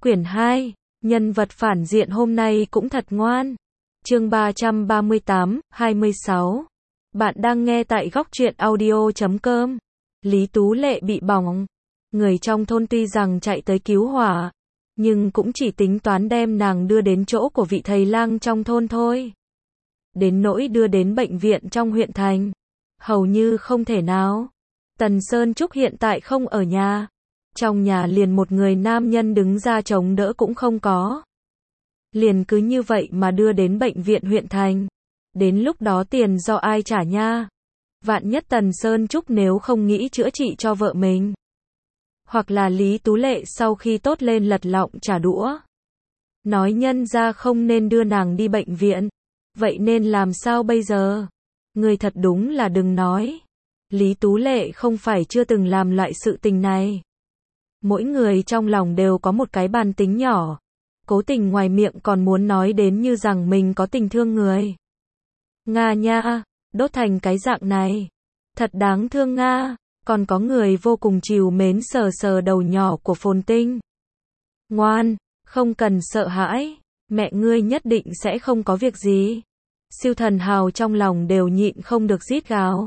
Quyển 2, nhân vật phản diện hôm nay cũng thật ngoan. Chương 338, 26. Bạn đang nghe tại góc truyện audio.com. Lý Tú Lệ bị bỏng. Người trong thôn tuy rằng chạy tới cứu hỏa, nhưng cũng chỉ tính toán đem nàng đưa đến chỗ của vị thầy lang trong thôn thôi. Đến nỗi đưa đến bệnh viện trong huyện thành, hầu như không thể nào. Tần Sơn Trúc hiện tại không ở nhà. Trong nhà liền một người nam nhân đứng ra chống đỡ cũng không có. Liền cứ như vậy mà đưa đến bệnh viện huyện thành. Đến lúc đó tiền do ai trả nha? Vạn nhất Tần Sơn Trúc nếu không nghĩ chữa trị cho vợ mình. Hoặc là Lý Tú Lệ sau khi tốt lên lật lọng trả đũa. Nói nhân ra không nên đưa nàng đi bệnh viện. Vậy nên làm sao bây giờ? Người thật đúng là đừng nói. Lý Tú Lệ không phải chưa từng làm loại sự tình này. Mỗi người trong lòng đều có một cái bàn tính nhỏ. Cố tình ngoài miệng còn muốn nói đến như rằng mình có tình thương người. Nga nha, đốt thành cái dạng này. Thật đáng thương Nga. Còn có người vô cùng trìu mến sờ sờ đầu nhỏ của Phồn Tinh. Ngoan, không cần sợ hãi. Mẹ ngươi nhất định sẽ không có việc gì. Siêu Thần Hào trong lòng đều nhịn không được rít gào.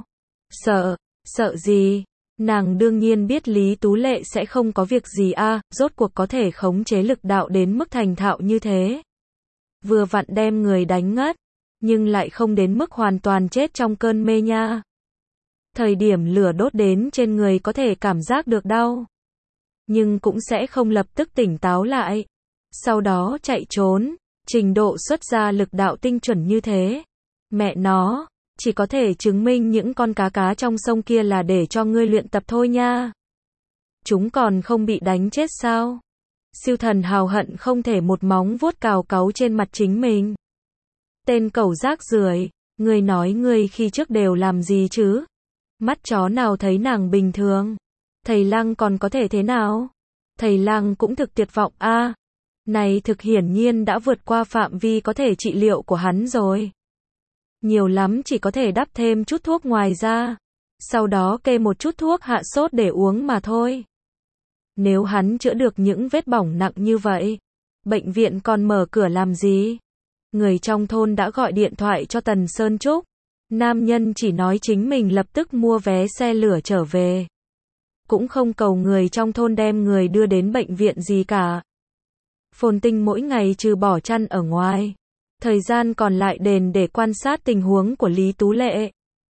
Sợ gì? Nàng đương nhiên biết Lý Tú Lệ sẽ không có việc gì rốt cuộc có thể khống chế lực đạo đến mức thành thạo như thế. Vừa vặn đem người đánh ngất, nhưng lại không đến mức hoàn toàn chết trong cơn mê nha. Thời điểm lửa đốt đến trên người có thể cảm giác được đau, nhưng cũng sẽ không lập tức tỉnh táo lại. Sau đó chạy trốn, trình độ xuất ra lực đạo tinh chuẩn như thế. Mẹ nó, chỉ có thể chứng minh những con cá trong sông kia là để cho ngươi luyện tập thôi nha. Chúng còn không bị đánh chết sao? Siêu Thần Hào hận không thể một móng vuốt cào cáu trên mặt chính mình. Tên cẩu rác rưởi, ngươi nói ngươi khi trước đều làm gì chứ? Mắt chó nào thấy nàng bình thường? Thầy lang còn có thể thế nào? Thầy lang cũng thực tuyệt vọng Này thực hiển nhiên đã vượt qua phạm vi có thể trị liệu của hắn rồi. Nhiều lắm chỉ có thể đắp thêm chút thuốc ngoài ra. Sau đó kê một chút thuốc hạ sốt để uống mà thôi. Nếu hắn chữa được những vết bỏng nặng như vậy, bệnh viện còn mở cửa làm gì? Người trong thôn đã gọi điện thoại cho Tần Sơn Trúc. Nam nhân chỉ nói chính mình lập tức mua vé xe lửa trở về. Cũng không cầu người trong thôn đem người đưa đến bệnh viện gì cả. Phồn Tinh mỗi ngày trừ bỏ chăn ở ngoài, thời gian còn lại đền để quan sát tình huống của Lý Tú Lệ.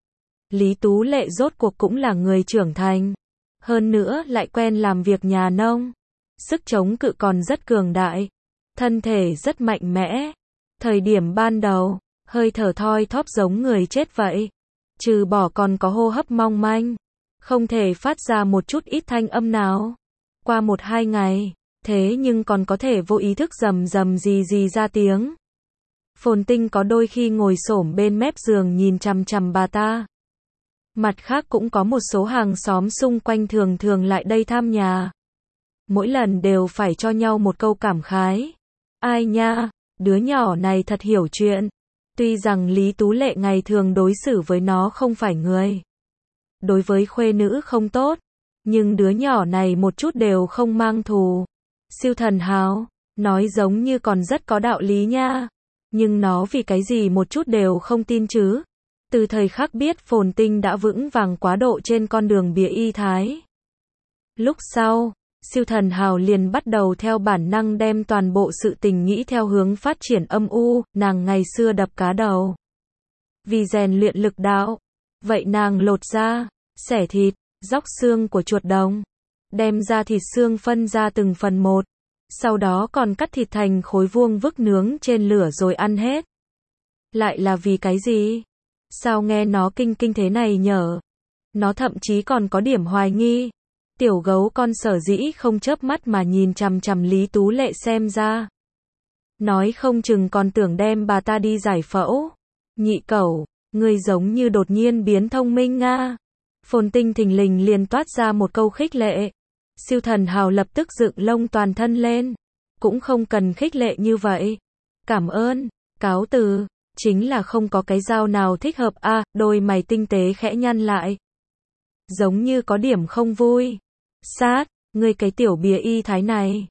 Lý Tú Lệ rốt cuộc cũng là người trưởng thành. Hơn nữa lại quen làm việc nhà nông. Sức chống cự còn rất cường đại. Thân thể rất mạnh mẽ. Thời điểm ban đầu, hơi thở thoi thóp giống người chết vậy. Trừ bỏ còn có hô hấp mong manh. Không thể phát ra một chút ít thanh âm nào. Qua 1-2 ngày, thế nhưng còn có thể vô ý thức rầm rầm gì ra tiếng. Phồn Tinh có đôi khi ngồi xổm bên mép giường nhìn chằm chằm bà ta. Mặt khác cũng có một số hàng xóm xung quanh thường lại đây thăm nhà. Mỗi lần đều phải cho nhau một câu cảm khái. Ai nha, đứa nhỏ này thật hiểu chuyện. Tuy rằng Lý Tú Lệ ngày thường đối xử với nó không phải người. Đối với khuê nữ không tốt. Nhưng đứa nhỏ này một chút đều không mang thù. Siêu Thần Hào, nói giống như còn rất có đạo lý nha. Nhưng nó vì cái gì một chút đều không tin chứ? Từ thời khắc biết Phồn Tinh đã vững vàng quá độ trên con đường bìa y thái. Lúc sau, Siêu Thần Hào liền bắt đầu theo bản năng đem toàn bộ sự tình nghĩ theo hướng phát triển âm u. Nàng ngày xưa đập cá đầu, vì rèn luyện lực đạo. Vậy nàng lột da, xẻ thịt, róc xương của chuột đồng, đem ra thịt xương phân ra từng phần một. Sau đó còn cắt thịt thành khối vuông vức nướng trên lửa rồi ăn hết. Lại là vì cái gì? Sao nghe nó kinh thế này nhở? Nó thậm chí còn có điểm hoài nghi. Tiểu gấu con sở dĩ không chớp mắt mà nhìn chằm chằm Lý Tú Lệ xem ra. Nói không chừng còn tưởng đem bà ta đi giải phẫu. Nhị cẩu, ngươi giống như đột nhiên biến thông minh nga. Phồn Tinh thình lình liền toát ra một câu khích lệ. Siêu Thần Hào lập tức dựng lông toàn thân lên. Cũng không cần khích lệ như vậy. Cảm ơn, cáo từ. Chính là không có cái dao nào thích hợp đôi mày tinh tế khẽ nhăn lại. Giống như có điểm không vui. Sát, ngươi cái tiểu bìa y thái này.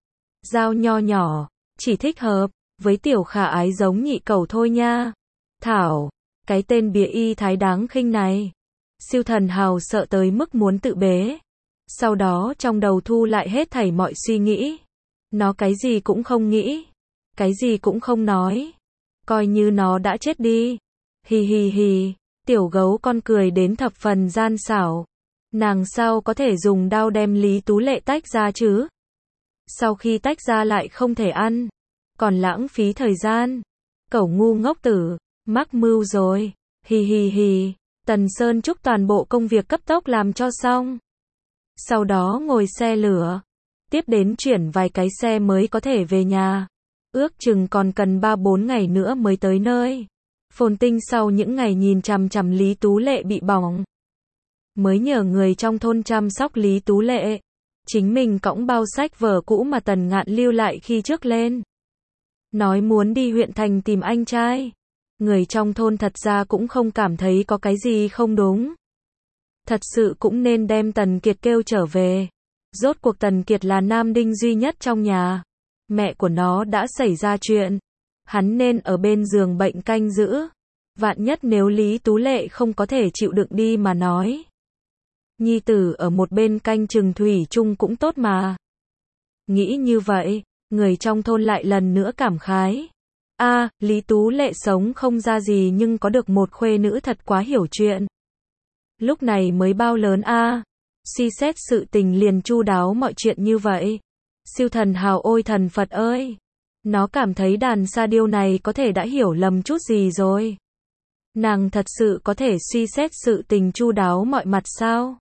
Dao nho nhỏ, chỉ thích hợp với tiểu khả ái giống nhị cẩu thôi nha. Thảo, cái tên bìa y thái đáng khinh này. Siêu thần hào sợ tới mức muốn tự bế. Sau đó trong đầu thu lại hết thảy mọi suy nghĩ. Nó cái gì cũng không nghĩ, cái gì cũng không nói. Coi như nó đã chết đi. Hì hì hì, tiểu gấu con cười đến thập phần gian xảo. Nàng sao có thể dùng đao đem Lý Tú Lệ tách ra chứ? Sau khi tách ra lại không thể ăn, còn lãng phí thời gian. Cẩu ngu ngốc tử, mắc mưu rồi. Hì hì hì, Tần Sơn chúc toàn bộ công việc cấp tốc làm cho xong. Sau đó ngồi xe lửa, tiếp đến chuyển vài cái xe mới có thể về nhà. Ước chừng còn cần 3-4 ngày nữa mới tới nơi. Phồn Tinh sau những ngày nhìn chằm chằm Lý Tú Lệ bị bỏng, mới nhờ người trong thôn chăm sóc Lý Tú Lệ. Chính mình cõng bao sách vở cũ mà Tần Ngạn lưu lại khi trước lên. Nói muốn đi huyện thành tìm anh trai. Người trong thôn thật ra cũng không cảm thấy có cái gì không đúng. Thật sự cũng nên đem Tần Kiệt kêu trở về. Rốt cuộc Tần Kiệt là nam đinh duy nhất trong nhà. Mẹ của nó đã xảy ra chuyện. Hắn nên ở bên giường bệnh canh giữ. Vạn nhất nếu Lý Tú Lệ không có thể chịu đựng đi mà nói. Nhi tử ở một bên canh chừng thủy chung cũng tốt mà. Nghĩ như vậy, người trong thôn lại lần nữa cảm khái. Lý Tú Lệ sống không ra gì nhưng có được một khuê nữ thật quá hiểu chuyện. Lúc này mới bao lớn suy xét sự tình liền chu đáo mọi chuyện như vậy. Siêu thần hào ôi thần Phật ơi. Nó cảm thấy đàn sa điêu này có thể đã hiểu lầm chút gì rồi. Nàng thật sự có thể suy xét sự tình chu đáo mọi mặt sao?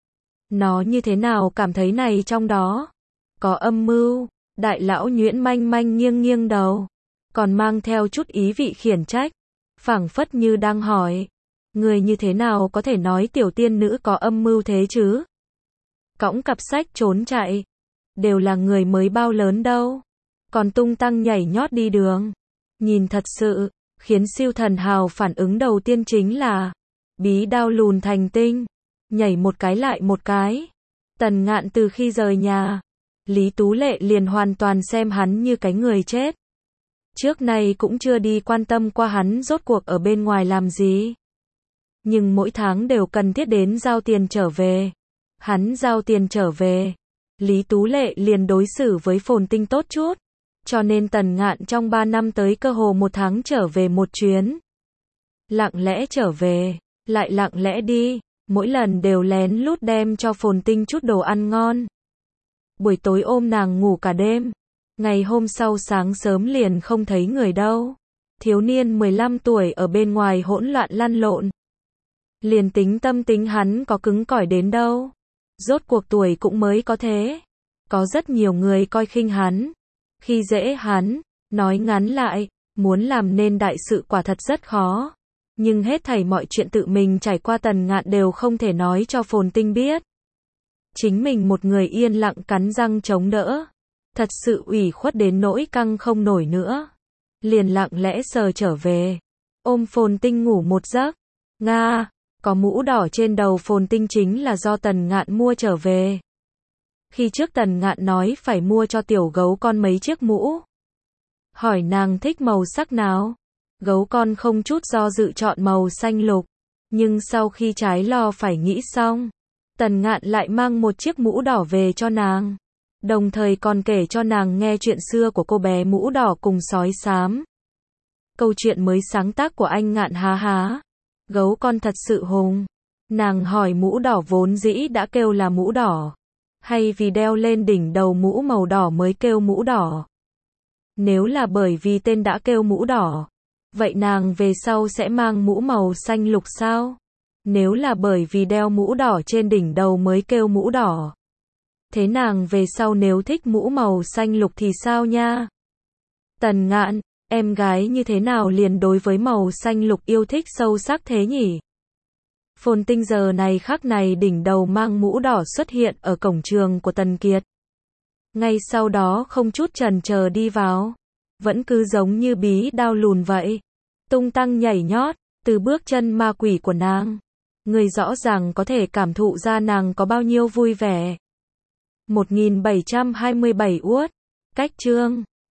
Nó như thế nào cảm thấy này trong đó? Có âm mưu. Đại lão Nhuyễn manh manh nghiêng nghiêng đầu. Còn mang theo chút ý vị khiển trách. Phảng phất như đang hỏi. Người như thế nào có thể nói tiểu tiên nữ có âm mưu thế chứ? Cõng cặp sách trốn chạy. Đều là người mới bao lớn đâu. Còn tung tăng nhảy nhót đi đường. Nhìn thật sự, khiến siêu thần hào phản ứng đầu tiên chính là bí đao lùn thành tinh. Nhảy một cái lại một cái. Tần Ngạn từ khi rời nhà, Lý Tú Lệ liền hoàn toàn xem hắn như cái người chết. Trước nay cũng chưa đi quan tâm qua hắn rốt cuộc ở bên ngoài làm gì. Nhưng mỗi tháng đều cần thiết đến giao tiền trở về. Hắn giao tiền trở về, Lý Tú Lệ liền đối xử với Phồn Tinh tốt chút. Cho nên Tần Ngạn trong 3 năm tới cơ hồ 1 tháng trở về một chuyến. Lặng lẽ trở về, lại lặng lẽ đi, mỗi lần đều lén lút đem cho Phồn Tinh chút đồ ăn ngon. Buổi tối ôm nàng ngủ cả đêm. Ngày hôm sau sáng sớm liền không thấy người đâu. Thiếu niên 15 tuổi ở bên ngoài hỗn loạn lăn lộn. Liền tính tâm tính hắn có cứng cỏi đến đâu. Rốt cuộc tuổi cũng mới có thế. Có rất nhiều người coi khinh hắn, khi dễ hắn. Nói ngắn lại, muốn làm nên đại sự quả thật rất khó. Nhưng hết thảy mọi chuyện tự mình trải qua Tần Ngạn đều không thể nói cho Phồn Tinh biết. Chính mình một người yên lặng cắn răng chống đỡ. Thật sự ủy khuất đến nỗi căng không nổi nữa. Liền lặng lẽ sờ trở về. Ôm Phồn Tinh ngủ một giấc. Có mũ đỏ trên đầu Phồn Tinh chính là do Tần Ngạn mua trở về. Khi trước Tần Ngạn nói phải mua cho tiểu gấu con mấy chiếc mũ. Hỏi nàng thích màu sắc nào. Gấu con không chút do dự chọn màu xanh lục. Nhưng sau khi trái lo phải nghĩ xong, Tần Ngạn lại mang một chiếc mũ đỏ về cho nàng. Đồng thời còn kể cho nàng nghe chuyện xưa của cô bé mũ đỏ cùng sói xám. Câu chuyện mới sáng tác của anh Ngạn há. Gấu con thật sự hùng. Nàng hỏi mũ đỏ vốn dĩ đã kêu là mũ đỏ, hay vì đeo lên đỉnh đầu mũ màu đỏ mới kêu mũ đỏ? Nếu là bởi vì tên đã kêu mũ đỏ, vậy nàng về sau sẽ mang mũ màu xanh lục sao? Nếu là bởi vì đeo mũ đỏ trên đỉnh đầu mới kêu mũ đỏ, thế nàng về sau nếu thích mũ màu xanh lục thì sao nha? Tần Ngạn, em gái như thế nào liền đối với màu xanh lục yêu thích sâu sắc thế nhỉ? Phồn Tinh giờ này khắc này đỉnh đầu mang mũ đỏ xuất hiện ở cổng trường của Tần Kiệt. Ngay sau đó không chút chần chờ đi vào. Vẫn cứ giống như bí đao lùn vậy. Tung tăng nhảy nhót, từ bước chân ma quỷ của nàng. Người rõ ràng có thể cảm thụ ra nàng có bao nhiêu vui vẻ. 1727 uất. Cách chương